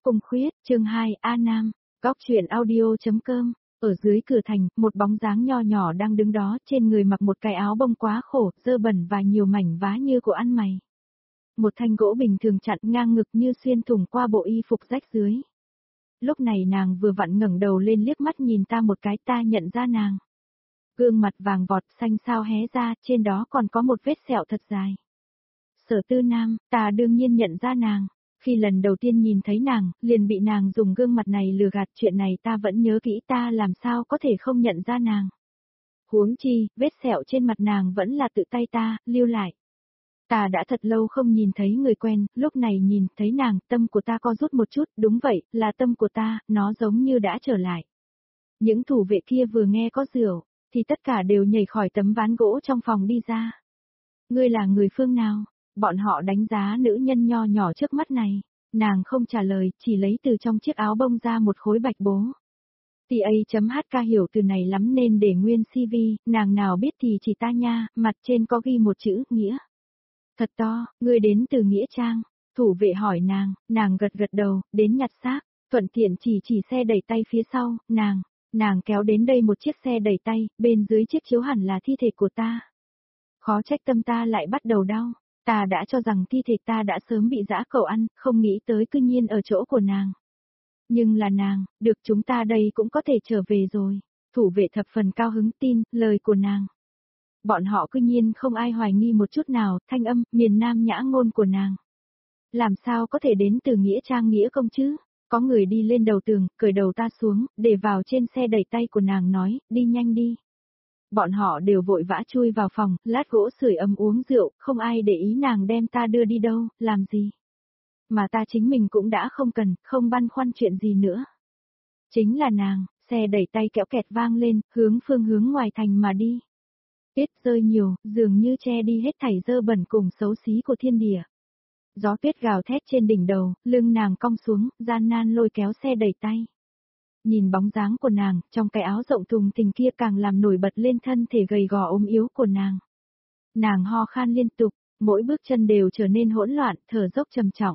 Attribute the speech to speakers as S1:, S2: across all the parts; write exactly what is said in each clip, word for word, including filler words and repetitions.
S1: Cung Khuyết, chương hai, A Nam, góc truyện audio.com. Ở dưới cửa thành, một bóng dáng nho nhỏ đang đứng đó, trên người mặc một cái áo bông quá khổ, dơ bẩn và nhiều mảnh vá như của ăn mày. Một thanh gỗ bình thường chặn ngang ngực như xuyên thủng qua bộ y phục rách dưới. Lúc này nàng vừa vặn ngẩng đầu lên liếc mắt nhìn ta một cái, ta nhận ra nàng. Gương mặt vàng vọt xanh xao hé ra, trên đó còn có một vết sẹo thật dài. Sở Tư Nam, ta đương nhiên nhận ra nàng. Khi lần đầu tiên nhìn thấy nàng, liền bị nàng dùng gương mặt này lừa gạt, chuyện này ta vẫn nhớ kỹ, ta làm sao có thể không nhận ra nàng. Huống chi, vết sẹo trên mặt nàng vẫn là tự tay ta, lưu lại. Ta đã thật lâu không nhìn thấy người quen, lúc này nhìn thấy nàng, tâm của ta co rút một chút, đúng vậy, là tâm của ta, nó giống như đã trở lại. Những thủ vệ kia vừa nghe có rượu, thì tất cả đều nhảy khỏi tấm ván gỗ trong phòng đi ra. Ngươi là người phương nào? Bọn họ đánh giá nữ nhân nho nhỏ trước mắt này. Nàng không trả lời, chỉ lấy từ trong chiếc áo bông ra một khối bạch bố. tê a hát ca hiểu từ này lắm nên để nguyên xê vê, nàng nào biết thì chỉ ta nha, mặt trên có ghi một chữ, Nghĩa. Thật to, ngươi đến từ Nghĩa Trang. Thủ vệ hỏi nàng, nàng gật gật đầu, đến nhặt xác, thuận tiện chỉ chỉ xe đẩy tay phía sau, nàng, nàng kéo đến đây một chiếc xe đẩy tay, bên dưới chiếc chiếu hẳn là thi thể của ta. Khó trách tâm ta lại bắt đầu đau. Ta đã cho rằng thi thể ta đã sớm bị dã cẩu ăn, không nghĩ tới cư nhiên ở chỗ của nàng. Nhưng là nàng, được, chúng ta đây cũng có thể trở về rồi. Thủ vệ thập phần cao hứng tin lời của nàng. Bọn họ cư nhiên không ai hoài nghi một chút nào, thanh âm, miền Nam nhã ngôn của nàng. Làm sao có thể đến từ Nghĩa Trang Nghĩa Công chứ? Có người đi lên đầu tường, cởi đầu ta xuống, để vào trên xe đẩy tay của nàng nói, đi nhanh đi. Bọn họ đều vội vã chui vào phòng, lát gỗ sưởi ấm uống rượu, không ai để ý nàng đem ta đưa đi đâu, làm gì. Mà ta chính mình cũng đã không cần, không băn khoăn chuyện gì nữa. Chính là nàng, xe đẩy tay kéo kẹt vang lên, hướng phương hướng ngoài thành mà đi. Tuyết rơi nhiều, dường như che đi hết thảy dơ bẩn cùng xấu xí của thiên địa. Gió tuyết gào thét trên đỉnh đầu, lưng nàng cong xuống, gian nan lôi kéo xe đẩy tay. Nhìn bóng dáng của nàng, trong cái áo rộng thùng thình kia càng làm nổi bật lên thân thể gầy gò ốm yếu của nàng. Nàng ho khan liên tục, mỗi bước chân đều trở nên hỗn loạn, thở dốc trầm trọng.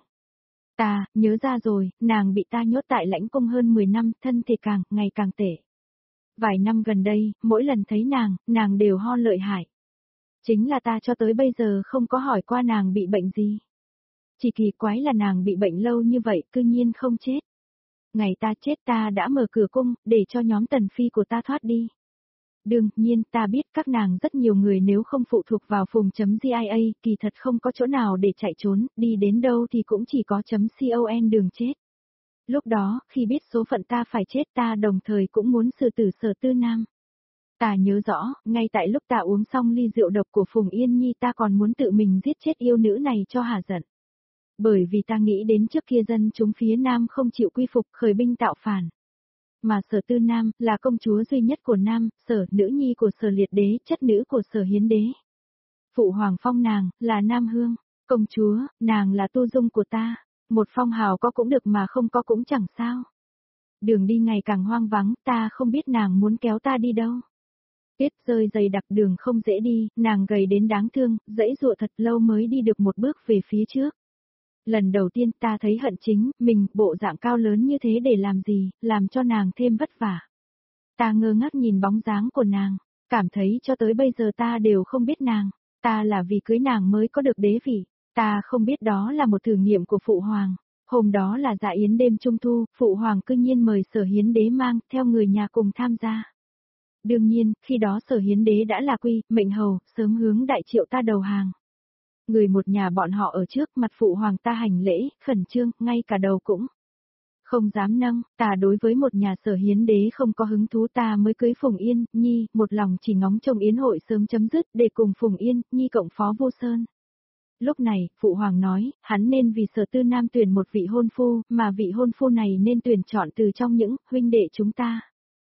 S1: Ta, nhớ ra rồi, nàng bị ta nhốt tại lãnh cung hơn mười năm, thân thể càng, ngày càng tệ. Vài năm gần đây, mỗi lần thấy nàng, nàng đều ho lợi hại. Chính là ta cho tới bây giờ không có hỏi qua nàng bị bệnh gì. Chỉ kỳ quái là nàng bị bệnh lâu như vậy, cư nhiên không chết. Ngày ta chết ta đã mở cửa cung, để cho nhóm tần phi của ta thoát đi. Đương nhiên ta biết các nàng rất nhiều người nếu không phụ thuộc vào phùng.gia, kỳ thật không có chỗ nào để chạy trốn, đi đến đâu thì cũng chỉ có .con đường chết. Lúc đó, khi biết số phận ta phải chết ta đồng thời cũng muốn xử tử Sở Tư Nam. Ta nhớ rõ, ngay tại lúc ta uống xong ly rượu độc của Phùng Yên Nhi ta còn muốn tự mình giết chết yêu nữ này cho hả giận. Bởi vì ta nghĩ đến trước kia dân chúng phía Nam không chịu quy phục khởi binh tạo phản. Mà Sở Tư Nam là công chúa duy nhất của Nam, Sở nữ nhi của Sở Liệt Đế, chất nữ của Sở Hiến Đế. Phụ hoàng phong nàng, là Nam Hương, công chúa, nàng là tu dung của ta, một phong hào có cũng được mà không có cũng chẳng sao. Đường đi ngày càng hoang vắng, ta không biết nàng muốn kéo ta đi đâu. Tuyết rơi dày đặc đường không dễ đi, nàng gầy đến đáng thương, dãy dụa thật lâu mới đi được một bước về phía trước. Lần đầu tiên ta thấy hận chính, mình, bộ dạng cao lớn như thế để làm gì, làm cho nàng thêm vất vả. Ta ngơ ngác nhìn bóng dáng của nàng, cảm thấy cho tới bây giờ ta đều không biết nàng, ta là vì cưới nàng mới có được đế vị, ta không biết đó là một thử nghiệm của Phụ Hoàng. Hôm đó là dạ yến đêm trung thu, Phụ Hoàng cư nhiên mời Sở Hiến Đế mang theo người nhà cùng tham gia. Đương nhiên, khi đó Sở Hiến Đế đã là quy, mệnh hầu, sớm hướng đại triệu ta đầu hàng. Người một nhà bọn họ ở trước mặt Phụ Hoàng ta hành lễ, khẩn trương, ngay cả đầu cũng không dám nâng, ta đối với một nhà Sở Hiến Đế không có hứng thú, ta mới cưới Phùng Yên Nhi, một lòng chỉ ngóng trông yến hội sớm chấm dứt để cùng Phùng Yên Nhi cộng phó vô sơn. Lúc này, Phụ Hoàng nói, hắn nên vì Sở Tư Nam tuyển một vị hôn phu, mà vị hôn phu này nên tuyển chọn từ trong những huynh đệ chúng ta.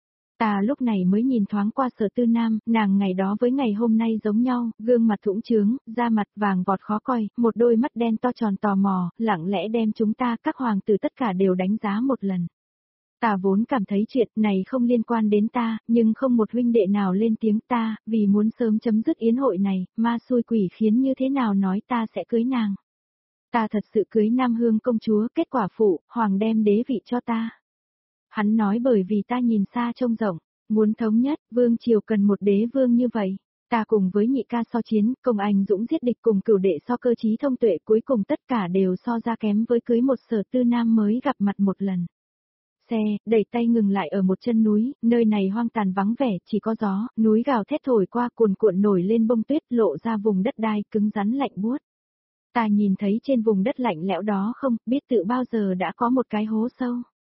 S1: Ta lúc này mới nhìn thoáng qua Sở Tư Nam, nàng ngày đó với ngày hôm nay giống nhau, gương mặt thũng trướng, da mặt vàng vọt khó coi, một đôi mắt đen to tròn tò mò, lặng lẽ đem chúng ta các hoàng tử tất cả đều đánh giá một lần. Ta vốn cảm thấy chuyện này không liên quan đến ta, nhưng không một huynh đệ nào lên tiếng ta, vì muốn sớm chấm dứt yến hội này, ma xui quỷ khiến như thế nào nói ta sẽ cưới nàng. Ta thật sự cưới Nam Hương công chúa, kết quả phụ, hoàng đem đế vị cho ta. Hắn nói bởi vì ta nhìn xa trông rộng, muốn thống nhất, vương triều cần một đế vương như vậy. Ta cùng với nhị ca so chiến, công anh dũng giết địch cùng cửu đệ so cơ trí thông tuệ, cuối cùng tất cả đều so ra kém với cưới một sở tư nam mới gặp mặt một lần. Xe, đẩy tay ngừng lại ở một chân núi, nơi này hoang tàn vắng vẻ, chỉ có gió, núi gào thét thổi qua cuồn cuộn nổi lên bông tuyết lộ ra vùng đất đai cứng rắn lạnh buốt. Ta nhìn thấy trên vùng đất lạnh lẽo đó không, biết tự bao giờ đã có một cái hố sâu.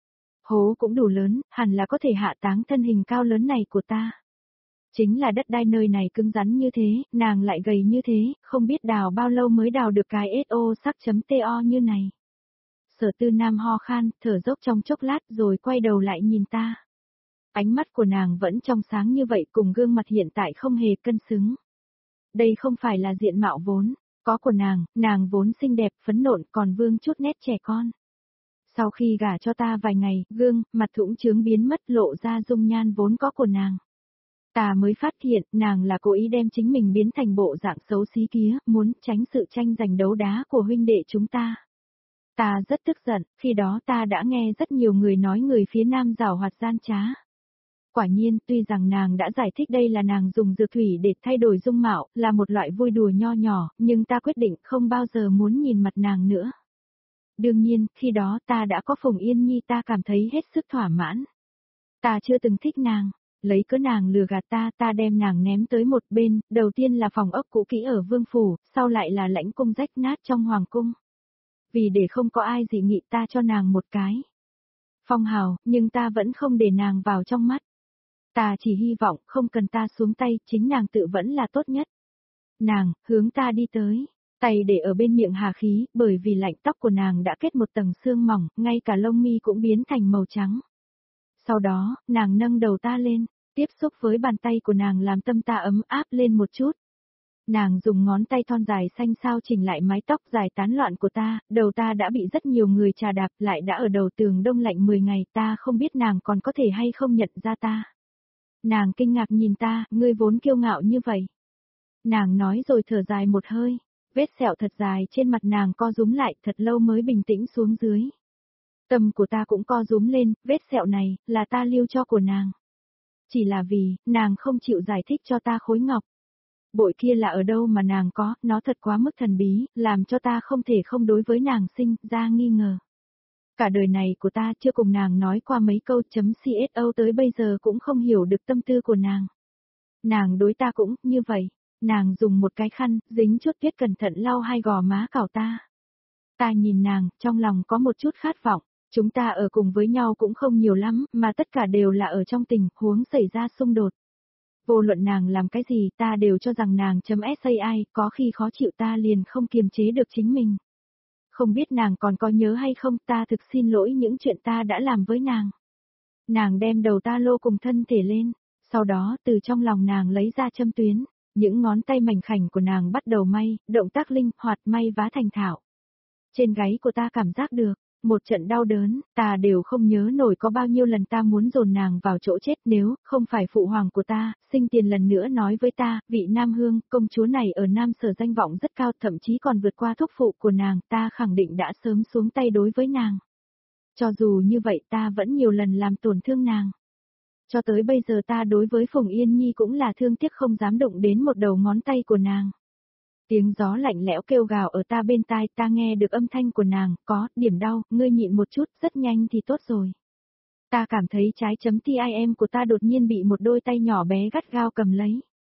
S1: Hố cũng đủ lớn, hẳn là có thể hạ táng thân hình cao lớn này của ta. Chính là đất đai nơi này cứng rắn như thế, nàng lại gầy như thế, không biết đào bao lâu mới đào được cái ét o sắc chấm to như này. Sở tư nam ho khan, thở dốc trong chốc lát rồi quay đầu lại nhìn ta. Ánh mắt của nàng vẫn trong sáng như vậy cùng gương mặt hiện tại không hề cân xứng. Đây không phải là diện mạo vốn, có của nàng, nàng vốn xinh đẹp, phấn nộn còn vương chút nét trẻ con. Sau khi gả cho ta vài ngày, gương, mặt thũng trướng biến mất lộ ra dung nhan vốn có của nàng. Ta mới phát hiện, nàng là cố ý đem chính mình biến thành bộ dạng xấu xí kia, muốn tránh sự tranh giành đấu đá của huynh đệ chúng ta. Ta rất tức giận, khi đó ta đã nghe rất nhiều người nói người phía nam giảo hoạt gian trá. Quả nhiên, tuy rằng nàng đã giải thích đây là nàng dùng dược thủy để thay đổi dung mạo, là một loại vui đùa nho nhỏ, nhưng ta quyết định không bao giờ muốn nhìn mặt nàng nữa. Đương nhiên, khi đó ta đã có Phùng Yên Nhi, ta cảm thấy hết sức thỏa mãn. Ta chưa từng thích nàng, lấy cớ nàng lừa gạt ta, ta đem nàng ném tới một bên, đầu tiên là phòng ốc cũ kỹ ở Vương Phủ, sau lại là lãnh cung rách nát trong Hoàng Cung. Vì để không có ai dị nghị ta cho nàng một cái phong hào, nhưng ta vẫn không để nàng vào trong mắt. Ta chỉ hy vọng không cần ta xuống tay, chính nàng tự vẫn là tốt nhất. Nàng, hướng ta đi tới, tay để ở bên miệng hà khí, bởi vì lạnh tóc của nàng đã kết một tầng sương mỏng, ngay cả lông mi cũng biến thành màu trắng. Sau đó, nàng nâng đầu ta lên, tiếp xúc với bàn tay của nàng làm tâm ta ấm áp lên một chút. Nàng dùng ngón tay thon dài xanh xao chỉnh lại mái tóc dài tán loạn của ta, đầu ta đã bị rất nhiều người chà đạp lại đã ở đầu tường đông lạnh mười ngày, ta không biết nàng còn có thể hay không nhận ra ta. Nàng kinh ngạc nhìn ta, ngươi vốn kiêu ngạo như vậy. Nàng nói rồi thở dài một hơi, vết sẹo thật dài trên mặt nàng co rúm lại thật lâu mới bình tĩnh xuống dưới. Tâm của ta cũng co rúm lên, vết sẹo này, là ta lưu cho của nàng. Chỉ là vì, nàng không chịu giải thích cho ta khối ngọc. Bội kia là ở đâu mà nàng có, nó thật quá mức thần bí, làm cho ta không thể không đối với nàng sinh ra nghi ngờ. Cả đời này của ta chưa cùng nàng nói qua mấy câu chấm co tới bây giờ cũng không hiểu được tâm tư của nàng. Nàng đối ta cũng như vậy, nàng dùng một cái khăn, dính chút tuyết cẩn thận lau hai gò má cào ta. Ta nhìn nàng, trong lòng có một chút khát vọng, chúng ta ở cùng với nhau cũng không nhiều lắm, mà tất cả đều là ở trong tình huống xảy ra xung đột. Vô luận nàng làm cái gì ta đều cho rằng nàng chấm sai, có khi khó chịu ta liền không kiềm chế được chính mình. Không biết nàng còn có nhớ hay không, ta thực xin lỗi những chuyện ta đã làm với nàng. Nàng đem đầu ta lô cùng thân thể lên, sau đó từ trong lòng nàng lấy ra châm tuyến, những ngón tay mảnh khảnh của nàng bắt đầu may, động tác linh hoạt may vá thành thạo. Trên gáy của ta cảm giác được, một trận đau đớn, ta đều không nhớ nổi có bao nhiêu lần ta muốn dồn nàng vào chỗ chết nếu không phải phụ hoàng của ta, sinh tiền lần nữa nói với ta, vị Nam Hương, công chúa này ở Nam Sở danh vọng rất cao thậm chí còn vượt qua thúc phụ của nàng, ta khẳng định đã sớm xuống tay đối với nàng. Cho dù như vậy ta vẫn nhiều lần làm tổn thương nàng. Cho tới bây giờ ta đối với Phùng Yên Nhi cũng là thương tiếc không dám động đến một đầu ngón tay của nàng. Tiếng gió lạnh lẽo kêu gào ở ta bên tai, ta nghe được âm thanh của nàng, có, điểm đau, ngươi nhịn một chút, rất nhanh thì tốt rồi. Ta cảm thấy trái chấm tim của ta đột nhiên bị một đôi tay nhỏ bé gắt gao cầm lấy.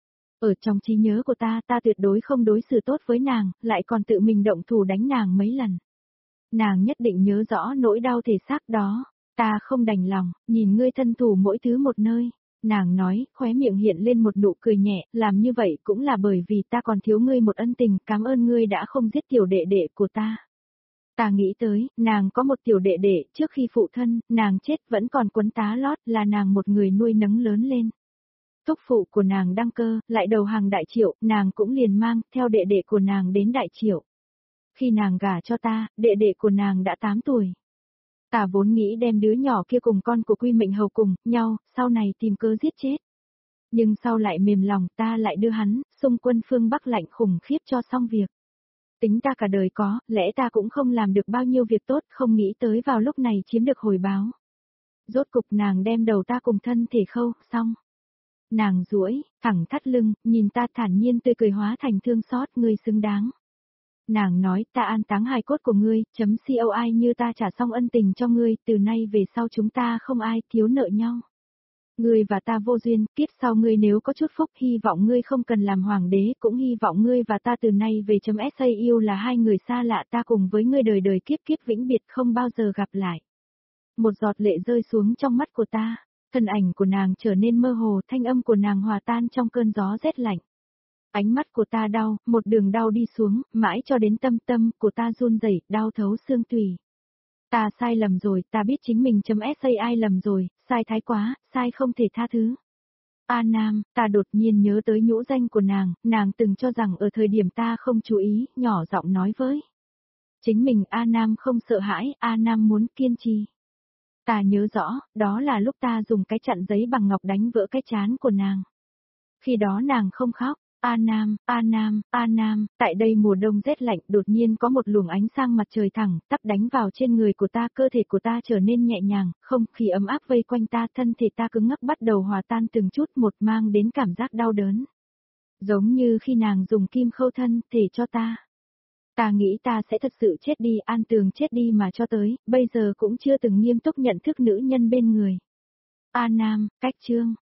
S1: Ở trong trí nhớ của ta, ta tuyệt đối không đối xử tốt với nàng, lại còn tự mình động thủ đánh nàng mấy lần. Nàng nhất định nhớ rõ nỗi đau thể xác đó, ta không đành lòng, nhìn ngươi thân thủ mỗi thứ một nơi. Nàng nói, khóe miệng hiện lên một nụ cười nhẹ, làm như vậy cũng là bởi vì ta còn thiếu ngươi một ân tình, cảm ơn ngươi đã không giết tiểu đệ đệ của ta. Ta nghĩ tới, nàng có một tiểu đệ đệ, trước khi phụ thân, nàng chết vẫn còn quấn tá lót, là nàng một người nuôi nấng lớn lên. Thúc phụ của nàng đăng cơ, lại đầu hàng Đại Triệu, nàng cũng liền mang, theo đệ đệ của nàng đến Đại Triệu. Khi nàng gả cho ta, đệ đệ của nàng đã tám tuổi. Ta vốn nghĩ đem đứa nhỏ kia cùng con của Quy Mệnh Hầu cùng nhau, sau này tìm cớ giết chết. Nhưng sau lại mềm lòng ta lại đưa hắn, xung quân phương Bắc lạnh khủng khiếp cho xong việc. Tính ta cả đời có, lẽ ta cũng không làm được bao nhiêu việc tốt, không nghĩ tới vào lúc này chiếm được hồi báo. Rốt cục nàng đem đầu ta cùng thân thể khâu, xong. Nàng duỗi, thẳng thắt lưng, nhìn ta thản nhiên tươi cười hóa thành thương xót, ngươi xứng đáng. Nàng nói, ta an táng hài cốt của ngươi, chấm coi như ta trả xong ân tình cho ngươi, từ nay về sau chúng ta không ai thiếu nợ nhau. Ngươi và ta vô duyên, kiếp sau ngươi nếu có chút phúc, hy vọng ngươi không cần làm hoàng đế, cũng hy vọng ngươi và ta từ nay về chấm sao là hai người xa lạ, ta cùng với ngươi đời đời kiếp kiếp vĩnh biệt không bao giờ gặp lại. Một giọt lệ rơi xuống trong mắt của ta, thân ảnh của nàng trở nên mơ hồ, thanh âm của nàng hòa tan trong cơn gió rét lạnh. Ánh mắt của ta đau, một đường đau đi xuống, mãi cho đến tâm tâm của ta run rẩy, đau thấu xương tủy. Ta sai lầm rồi, ta biết chính mình chấm sai lầm rồi, sai thái quá, sai không thể tha thứ. A Nam, ta đột nhiên nhớ tới nhũ danh của nàng, nàng từng cho rằng ở thời điểm ta không chú ý, nhỏ giọng nói với. Chính mình A Nam không sợ hãi, A Nam muốn kiên trì. Ta nhớ rõ, đó là lúc ta dùng cái chặn giấy bằng ngọc đánh vỡ cái trán của nàng. Khi đó nàng không khóc. A Nam, A Nam, A Nam, tại đây mùa đông rét lạnh đột nhiên có một luồng ánh sáng mặt trời thẳng, tắp đánh vào trên người của ta, cơ thể của ta trở nên nhẹ nhàng, không khí ấm áp vây quanh ta, thân thể ta cứng ngắc bắt đầu hòa tan từng chút một mang đến cảm giác đau đớn. Giống như khi nàng dùng kim khâu thân thể cho ta. Ta nghĩ ta sẽ thật sự chết đi, An Tường chết đi mà cho tới, bây giờ cũng chưa từng nghiêm túc nhận thức nữ nhân bên người. A Nam, cách chương.